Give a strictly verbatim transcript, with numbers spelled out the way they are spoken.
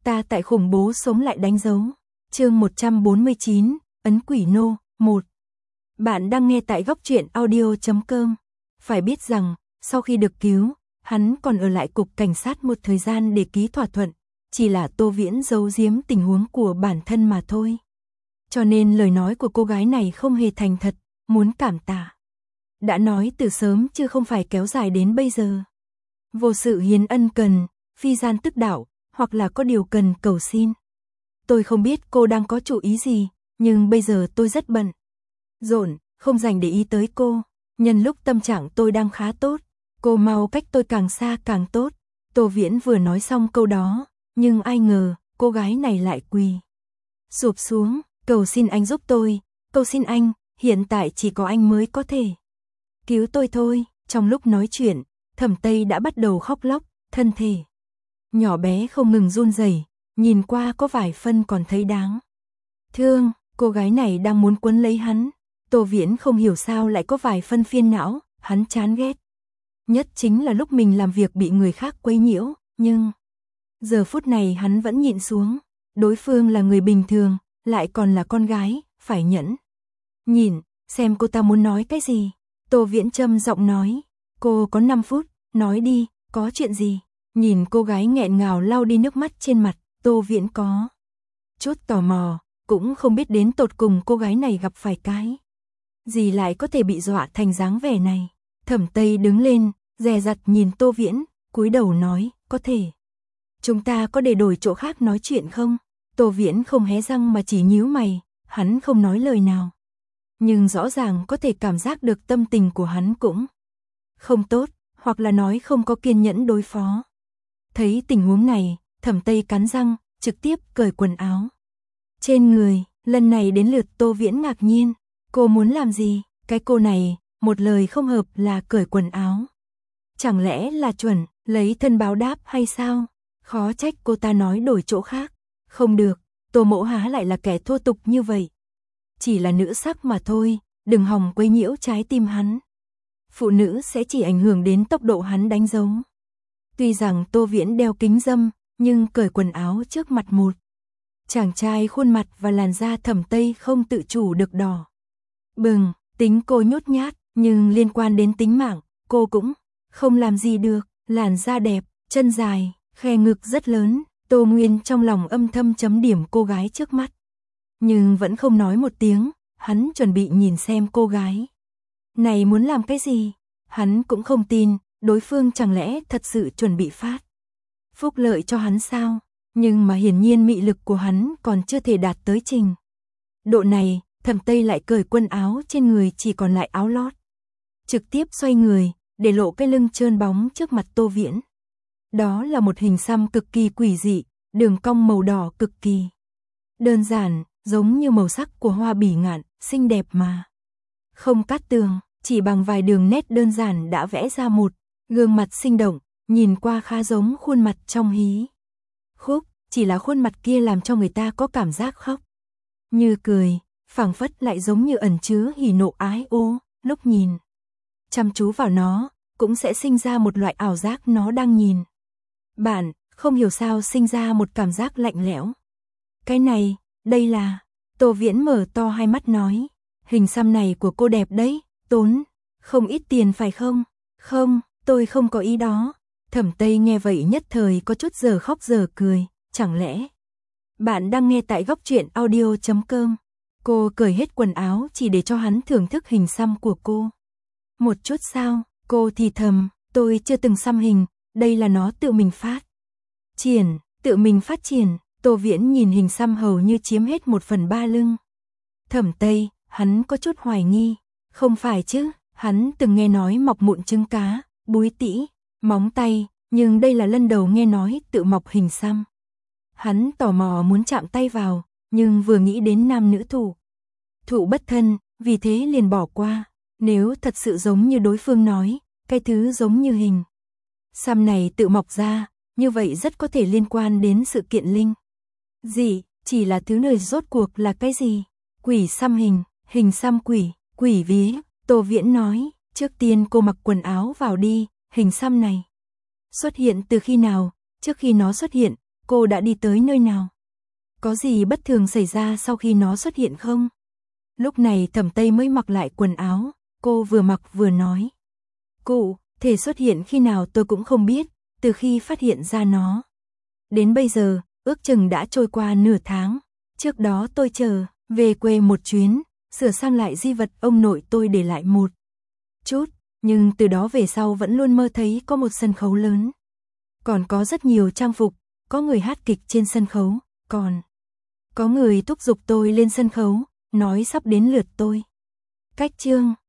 Ta tại khủng bố sống lại đánh dấu. Chương một trăm bốn mươi chín, ấn quỷ nô, một. Bạn đang nghe tại góc truyện audio chấm com. Phải biết rằng, sau khi được cứu, hắn còn ở lại cục cảnh sát một thời gian để ký thỏa thuận, chỉ là Tô Viễn giấu giếm tình huống của bản thân mà thôi. Cho nên lời nói của cô gái này không hề thành thật, muốn cảm tạ. Đã nói từ sớm chứ không phải kéo dài đến bây giờ. Vô sự hiến ân cần, phi gian tức đạo, hoặc là có điều cần cầu xin. Tôi không biết cô đang có chủ ý gì, nhưng bây giờ tôi rất bận. Rộn, không dành để ý tới cô. Nhân lúc tâm trạng tôi đang khá tốt, cô mau cách tôi càng xa càng tốt. Tô Viễn vừa nói xong câu đó, nhưng ai ngờ, cô gái này lại quỳ sụp xuống, cầu xin anh giúp tôi, cầu xin anh, hiện tại chỉ có anh mới có thể cứu tôi thôi. Trong lúc nói chuyện, Thẩm Tây đã bắt đầu khóc lóc, thân thể nhỏ bé không ngừng run rẩy, nhìn qua có vài phân còn thấy đáng thương. Cô gái này đang muốn quấn lấy hắn. Tô Viễn không hiểu sao lại có vài phân phiền não, hắn chán ghét nhất chính là lúc mình làm việc bị người khác quấy nhiễu, nhưng giờ phút này hắn vẫn nhịn xuống. Đối phương là người bình thường, lại còn là con gái, phải nhẫn nhịn, xem cô ta muốn nói cái gì. Tô Viễn trầm giọng nói, cô có năm phút, nói đi, có chuyện gì? Nhìn cô gái nghẹn ngào lau đi nước mắt trên mặt, Tô Viễn có chút tò mò, cũng không biết đến tột cùng cô gái này gặp phải cái gì lại có thể bị dọa thành dáng vẻ này. Thẩm Tây đứng lên, dè dặt nhìn Tô Viễn, cúi đầu nói, có thể chúng ta có để đổi chỗ khác nói chuyện không? Tô Viễn không hé răng mà chỉ nhíu mày, hắn không nói lời nào. Nhưng rõ ràng có thể cảm giác được tâm tình của hắn cũng không tốt, hoặc là nói không có kiên nhẫn đối phó. Thấy tình huống này, Thẩm Tây cắn răng, trực tiếp cởi quần áo trên người. Lần này đến lượt Tô Viễn ngạc nhiên, cô muốn làm gì? Cái cô này, một lời không hợp là cởi quần áo. Chẳng lẽ là chuẩn, lấy thân báo đáp hay sao? Khó trách cô ta nói đổi chỗ khác. Không được, Tô Mỗ há lại là kẻ thô tục như vậy. Chỉ là nữ sắc mà thôi, đừng hòng quấy nhiễu trái tim hắn. Phụ nữ sẽ chỉ ảnh hưởng đến tốc độ hắn đánh dấu. Tuy rằng Tô Viễn đeo kính râm, nhưng cởi quần áo trước mặt một chàng trai khuôn mặt và làn da Thẩm Tây không tự chủ được đỏ bừng. Tính cô nhút nhát, nhưng liên quan đến tính mạng, cô cũng không làm gì được. Làn da đẹp, chân dài, khe ngực rất lớn. Tô Nguyên trong lòng âm thầm chấm điểm cô gái trước mắt, nhưng vẫn không nói một tiếng. Hắn chuẩn bị nhìn xem cô gái này muốn làm cái gì. Hắn cũng không tin, đối phương chẳng lẽ thật sự chuẩn bị phát phúc lợi cho hắn sao? Nhưng mà hiển nhiên mị lực của hắn còn chưa thể đạt tới trình độ này. Thẩm Tây lại cởi quần áo trên người, chỉ còn lại áo lót, trực tiếp xoay người, để lộ cái lưng trơn bóng trước mặt Tô Viễn. Đó là một hình xăm cực kỳ quỷ dị, đường cong màu đỏ cực kỳ đơn giản, giống như màu sắc của hoa bỉ ngạn, xinh đẹp mà không cát tường. Chỉ bằng vài đường nét đơn giản đã vẽ ra một gương mặt sinh động, nhìn qua khá giống khuôn mặt trong hí khúc. Chỉ là khuôn mặt kia làm cho người ta có cảm giác khóc như cười, phảng phất lại giống như ẩn chứa hỉ nộ ái ố. Lúc nhìn chăm chú vào nó, cũng sẽ sinh ra một loại ảo giác nó đang nhìn bạn, không hiểu sao sinh ra một cảm giác lạnh lẽo. Cái này, đây là... Tô Viễn mở to hai mắt nói, hình xăm này của cô đẹp đấy, tốn không ít tiền phải không? Không, tôi không có ý đó. Thẩm Tây nghe vậy nhất thời có chút giờ khóc giờ cười. Chẳng lẽ bạn đang nghe tại góc truyện audio chấm com? Cô cởi hết quần áo chỉ để cho hắn thưởng thức hình xăm của cô một chút sao? Cô thì thầm, tôi chưa từng xăm hình, đây là nó tự mình phát triển, tự mình phát triển. Tô Viễn nhìn hình xăm hầu như chiếm hết một phần ba lưng Thẩm Tây, hắn có chút hoài nghi. Không phải chứ, hắn từng nghe nói mọc mụn trứng cá, búi tĩ, móng tay, nhưng đây là lần đầu nghe nói tự mọc hình xăm. Hắn tò mò muốn chạm tay vào, nhưng vừa nghĩ đến nam nữ thủ thụ bất thân, vì thế liền bỏ qua. Nếu thật sự giống như đối phương nói, cái thứ giống như hình xăm này tự mọc ra, như vậy rất có thể liên quan đến sự kiện linh dị. Chỉ là thứ này rốt cuộc là cái gì? Quỷ xăm hình, hình xăm quỷ, quỷ vía. Tô Viễn nói, trước tiên cô mặc quần áo vào đi. Hình xăm này xuất hiện từ khi nào? Trước khi nó xuất hiện, cô đã đi tới nơi nào? Có gì bất thường xảy ra sau khi nó xuất hiện không? Lúc này Thẩm Tây mới mặc lại quần áo, cô vừa mặc vừa nói. Cụ thể xuất hiện khi nào tôi cũng không biết, từ khi phát hiện ra nó. Đến bây giờ, ước chừng đã trôi qua nửa tháng. Trước đó tôi chờ, về quê một chuyến, sửa sang lại di vật ông nội tôi để lại một chút, nhưng từ đó về sau vẫn luôn mơ thấy có một sân khấu lớn. Còn có rất nhiều trang phục, có người hát kịch trên sân khấu, còn có người thúc giục tôi lên sân khấu, nói sắp đến lượt tôi. Cách chương